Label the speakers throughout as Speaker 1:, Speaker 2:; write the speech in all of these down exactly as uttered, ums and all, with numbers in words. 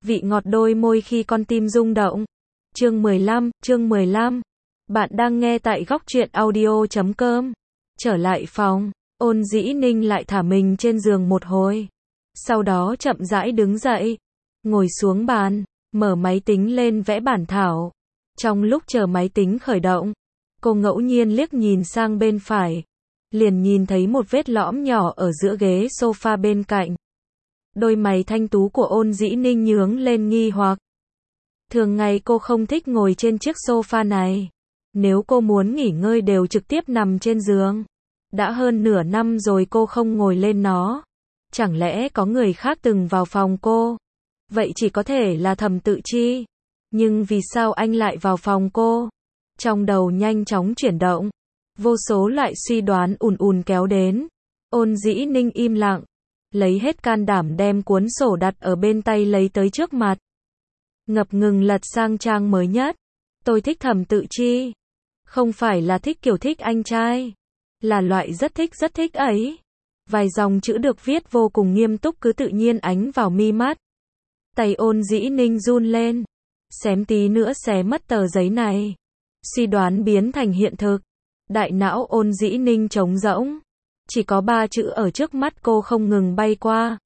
Speaker 1: vị ngọt đôi môi khi con tim rung động. Chương mười lăm, chương mười lăm. Bạn đang nghe tại góc truyện audio chấm com. Trở lại phòng, Ôn Dĩ Ninh lại thả mình trên giường một hồi. Sau đó chậm rãi đứng dậy, ngồi xuống bàn, mở máy tính lên vẽ bản thảo. Trong lúc chờ máy tính khởi động, cô ngẫu nhiên liếc nhìn sang bên phải, liền nhìn thấy một vết lõm nhỏ ở giữa ghế sofa bên cạnh. Đôi mày thanh tú của Ôn Dĩ Ninh nhướng lên nghi hoặc. Thường ngày cô không thích ngồi trên chiếc sofa này. Nếu cô muốn nghỉ ngơi đều trực tiếp nằm trên giường. Đã hơn nửa năm rồi cô không ngồi lên nó. Chẳng lẽ có người khác từng vào phòng cô? Vậy chỉ có thể là Thẩm Tự Chi. Nhưng vì sao anh lại vào phòng cô? Trong đầu nhanh chóng chuyển động. Vô số loại suy đoán ùn ùn kéo đến. Ôn Dĩ Ninh im lặng, lấy hết can đảm đem cuốn sổ đặt ở bên tay lấy tới trước mặt. Ngập ngừng lật sang trang mới nhất. Tôi thích Thẩm Tự Chi. Không phải là thích kiểu thích anh trai. Là loại rất thích rất thích ấy. Vài dòng chữ được viết vô cùng nghiêm túc cứ tự nhiên ánh vào mi mắt. Tay Ôn Dĩ Ninh run lên. Xém tí nữa xé mất tờ giấy này. Suy đoán biến thành hiện thực. Đại não Ôn Dĩ Ninh trống rỗng. Chỉ có ba chữ ở trước mắt cô không ngừng bay qua.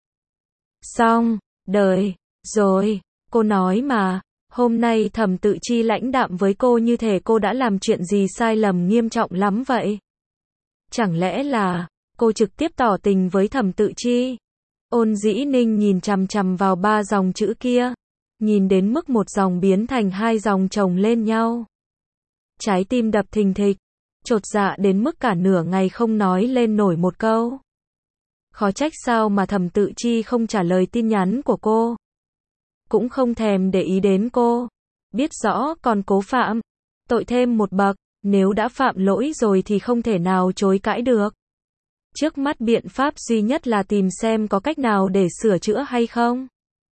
Speaker 1: Xong, đời, rồi, cô nói mà, hôm nay Thẩm Tự Chi lãnh đạm với cô như thể cô đã làm chuyện gì sai lầm nghiêm trọng lắm vậy. Chẳng lẽ là, cô trực tiếp tỏ tình với Thẩm Tự Chi? Ôn Dĩ Ninh nhìn chằm chằm vào ba dòng chữ kia, nhìn đến mức một dòng biến thành hai dòng chồng lên nhau. Trái tim đập thình thịch. Chột dạ đến mức cả nửa ngày không nói lên nổi một câu. Khó trách sao mà Thẩm Tự Chi không trả lời tin nhắn của cô. Cũng không thèm để ý đến cô. Biết rõ còn cố phạm. Tội thêm một bậc. Nếu đã phạm lỗi rồi thì không thể nào chối cãi được. Trước mắt biện pháp duy nhất là tìm xem có cách nào để sửa chữa hay không.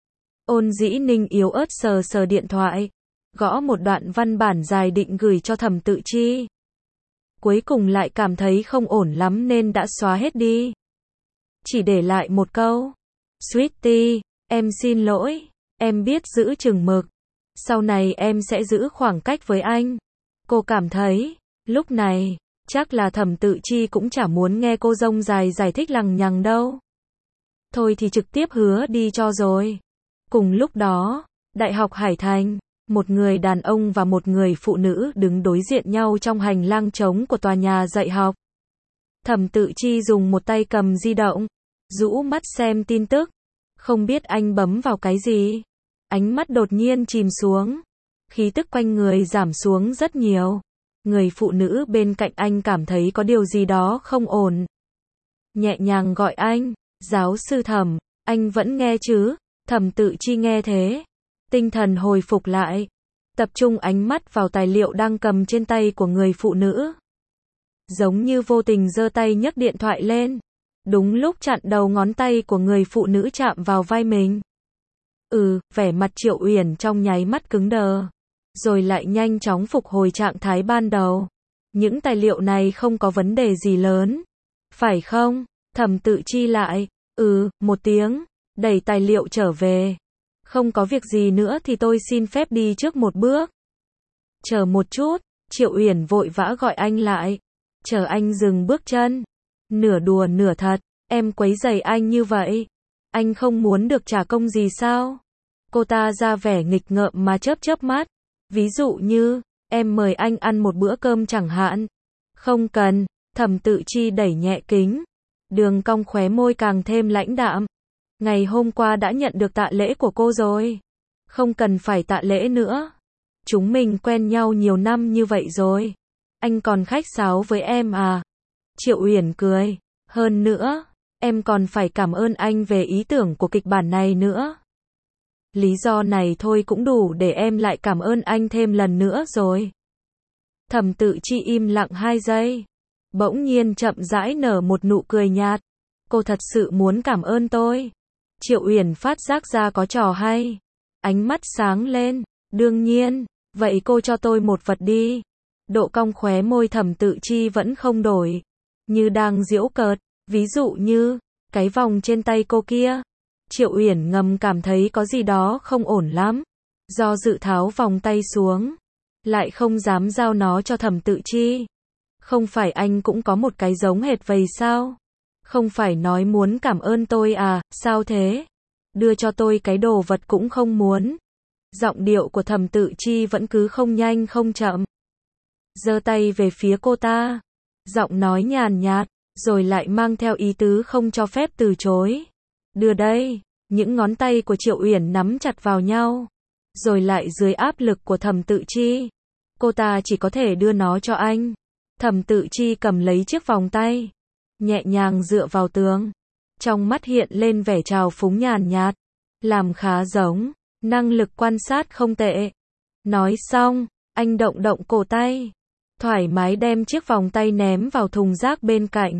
Speaker 1: Ôn Dĩ Ninh yếu ớt sờ sờ điện thoại. Gõ một đoạn văn bản dài định gửi cho Thẩm Tự Chi. Cuối cùng lại cảm thấy không ổn lắm nên đã xóa hết đi. Chỉ để lại một câu. Sweetie, em xin lỗi. Em biết giữ chừng mực. Sau này em sẽ giữ khoảng cách với anh. Cô cảm thấy, lúc này, chắc là Thẩm Tự Chi cũng chả muốn nghe cô rông dài giải thích lằng nhằng đâu. Thôi thì trực tiếp hứa đi cho rồi. Cùng lúc đó, Đại học Hải Thành. Một người đàn ông và một người phụ nữ đứng đối diện nhau trong hành lang trống của tòa nhà dạy học. Thẩm Tự Chi dùng một tay cầm di động, rũ mắt xem tin tức. Không biết anh bấm vào cái gì. Ánh mắt đột nhiên chìm xuống. Khí tức quanh người giảm xuống rất nhiều. Người phụ nữ bên cạnh anh cảm thấy có điều gì đó không ổn. Nhẹ nhàng gọi anh, giáo sư Thẩm, anh vẫn nghe chứ? Thẩm Tự Chi nghe thế. Tinh thần hồi phục lại, tập trung ánh mắt vào tài liệu đang cầm trên tay của người phụ nữ. Giống như vô tình giơ tay nhấc điện thoại lên. Đúng lúc chặn đầu ngón tay của người phụ nữ chạm vào vai mình. Ừ, vẻ mặt Triệu Uyển trong nháy mắt cứng đờ. Rồi lại nhanh chóng phục hồi trạng thái ban đầu. Những tài liệu này không có vấn đề gì lớn. Phải không? Thẩm Tự Chi lại. Ừ, một tiếng. Đẩy tài liệu trở về. Không có việc gì nữa thì tôi xin phép đi trước một bước. Chờ một chút, Triệu Uyển vội vã gọi anh lại. Chờ anh dừng bước chân. Nửa đùa nửa thật, em quấy rầy anh như vậy. Anh không muốn được trả công gì sao? Cô ta ra vẻ nghịch ngợm mà chớp chớp mắt. Ví dụ như, em mời anh ăn một bữa cơm chẳng hạn. Không cần, Thẩm Tự Chi đẩy nhẹ kính. Đường cong khóe môi càng thêm lãnh đạm. Ngày hôm qua đã nhận được tạ lễ của cô rồi. Không cần phải tạ lễ nữa. Chúng mình quen nhau nhiều năm như vậy rồi. Anh còn khách sáo với em à? Triệu Uyển cười. Hơn nữa, em còn phải cảm ơn anh về ý tưởng của kịch bản này nữa. Lý do này thôi cũng đủ để em lại cảm ơn anh thêm lần nữa rồi. Thẩm Tự Chi im lặng hai giây. Bỗng nhiên chậm rãi nở một nụ cười nhạt. Cô thật sự muốn cảm ơn tôi. Triệu Uyển phát giác ra có trò hay. Ánh mắt sáng lên. Đương nhiên, vậy cô cho tôi một vật đi. Độ cong khóe môi Thẩm Tự Chi vẫn không đổi. Như đang giễu cợt. Ví dụ như, cái vòng trên tay cô kia. Triệu Uyển ngầm cảm thấy có gì đó không ổn lắm. Do dự tháo vòng tay xuống. Lại không dám giao nó cho Thẩm Tự Chi. Không phải anh cũng có một cái giống hệt vậy sao? Không phải nói muốn cảm ơn tôi à, sao thế? Đưa cho tôi cái đồ vật cũng không muốn. Giọng điệu của Thẩm Tự Chi vẫn cứ không nhanh không chậm. Giơ tay về phía cô ta. Giọng nói nhàn nhạt, rồi lại mang theo ý tứ không cho phép từ chối. Đưa đây, những ngón tay của Triệu Uyển nắm chặt vào nhau. Rồi lại dưới áp lực của Thẩm Tự Chi. Cô ta chỉ có thể đưa nó cho anh. Thẩm Tự Chi cầm lấy chiếc vòng tay. Nhẹ nhàng dựa vào tường. Trong mắt hiện lên vẻ trào phúng nhàn nhạt. Làm khá giống. Năng lực quan sát không tệ. Nói xong, anh động động cổ tay. Thoải mái đem chiếc vòng tay ném vào thùng rác bên cạnh.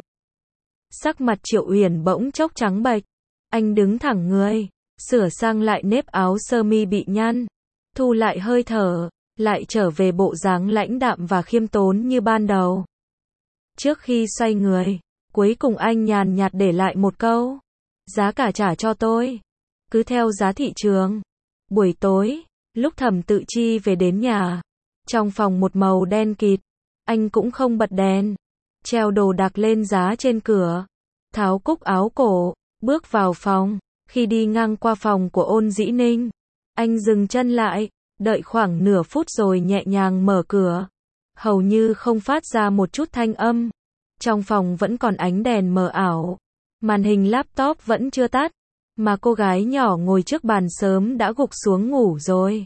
Speaker 1: Sắc mặt Triệu Uyển bỗng chốc trắng bệch. Anh đứng thẳng người. Sửa sang lại nếp áo sơ mi bị nhăn. Thu lại hơi thở. Lại trở về bộ dáng lãnh đạm và khiêm tốn như ban đầu. Trước khi xoay người, cuối cùng anh nhàn nhạt để lại một câu. Giá cả trả cho tôi. Cứ theo giá thị trường. Buổi tối, lúc Thẩm Tự Chi về đến nhà. Trong phòng một màu đen kịt. Anh cũng không bật đèn. Treo đồ đạc lên giá trên cửa. Tháo cúc áo cổ, bước vào phòng. Khi đi ngang qua phòng của Ôn Dĩ Ninh, anh dừng chân lại. Đợi khoảng nửa phút rồi nhẹ nhàng mở cửa. Hầu như không phát ra một chút thanh âm. Trong phòng vẫn còn ánh đèn mờ ảo. Màn hình laptop vẫn chưa tắt. Mà cô gái nhỏ ngồi trước bàn sớm đã gục xuống ngủ rồi.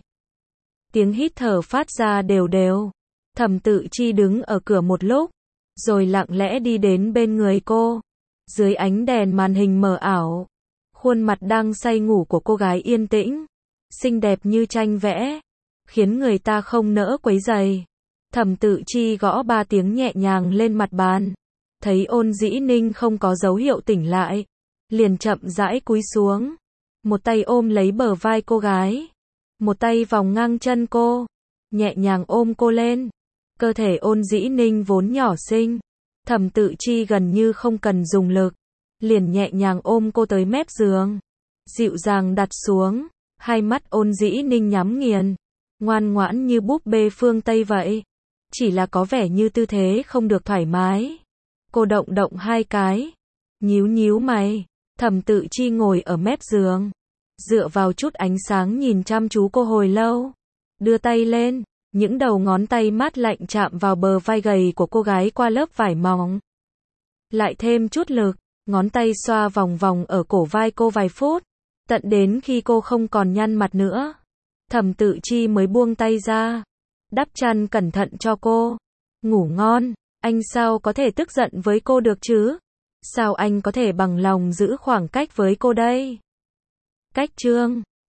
Speaker 1: Tiếng hít thở phát ra đều đều. Thẩm Tự Chi đứng ở cửa một lúc. Rồi lặng lẽ đi đến bên người cô. Dưới ánh đèn màn hình mờ ảo. Khuôn mặt đang say ngủ của cô gái yên tĩnh. Xinh đẹp như tranh vẽ. Khiến người ta không nỡ quấy rầy. Thẩm Tự Chi gõ ba tiếng nhẹ nhàng lên mặt bàn. Thấy Ôn Dĩ Ninh không có dấu hiệu tỉnh lại. Liền chậm rãi cúi xuống. Một tay ôm lấy bờ vai cô gái. Một tay vòng ngang chân cô. Nhẹ nhàng ôm cô lên. Cơ thể Ôn Dĩ Ninh vốn nhỏ xinh. Thẩm Tự Chi gần như không cần dùng lực. Liền nhẹ nhàng ôm cô tới mép giường. Dịu dàng đặt xuống. Hai mắt Ôn Dĩ Ninh nhắm nghiền. Ngoan ngoãn như búp bê phương Tây vậy. Chỉ là có vẻ như tư thế không được thoải mái. Cô động động hai cái. Nhíu nhíu mày. Thẩm Tự Chi ngồi ở mép giường. Dựa vào chút ánh sáng nhìn chăm chú cô hồi lâu. Đưa tay lên. Những đầu ngón tay mát lạnh chạm vào bờ vai gầy của cô gái qua lớp vải mỏng. Lại thêm chút lực. Ngón tay xoa vòng vòng ở cổ vai cô vài phút. Tận đến khi cô không còn nhăn mặt nữa. Thẩm Tự Chi mới buông tay ra. Đắp chăn cẩn thận cho cô. Ngủ ngon. Anh sao có thể tức giận với cô được chứ? Sao anh có thể bằng lòng giữ khoảng cách với cô đây? Cách chương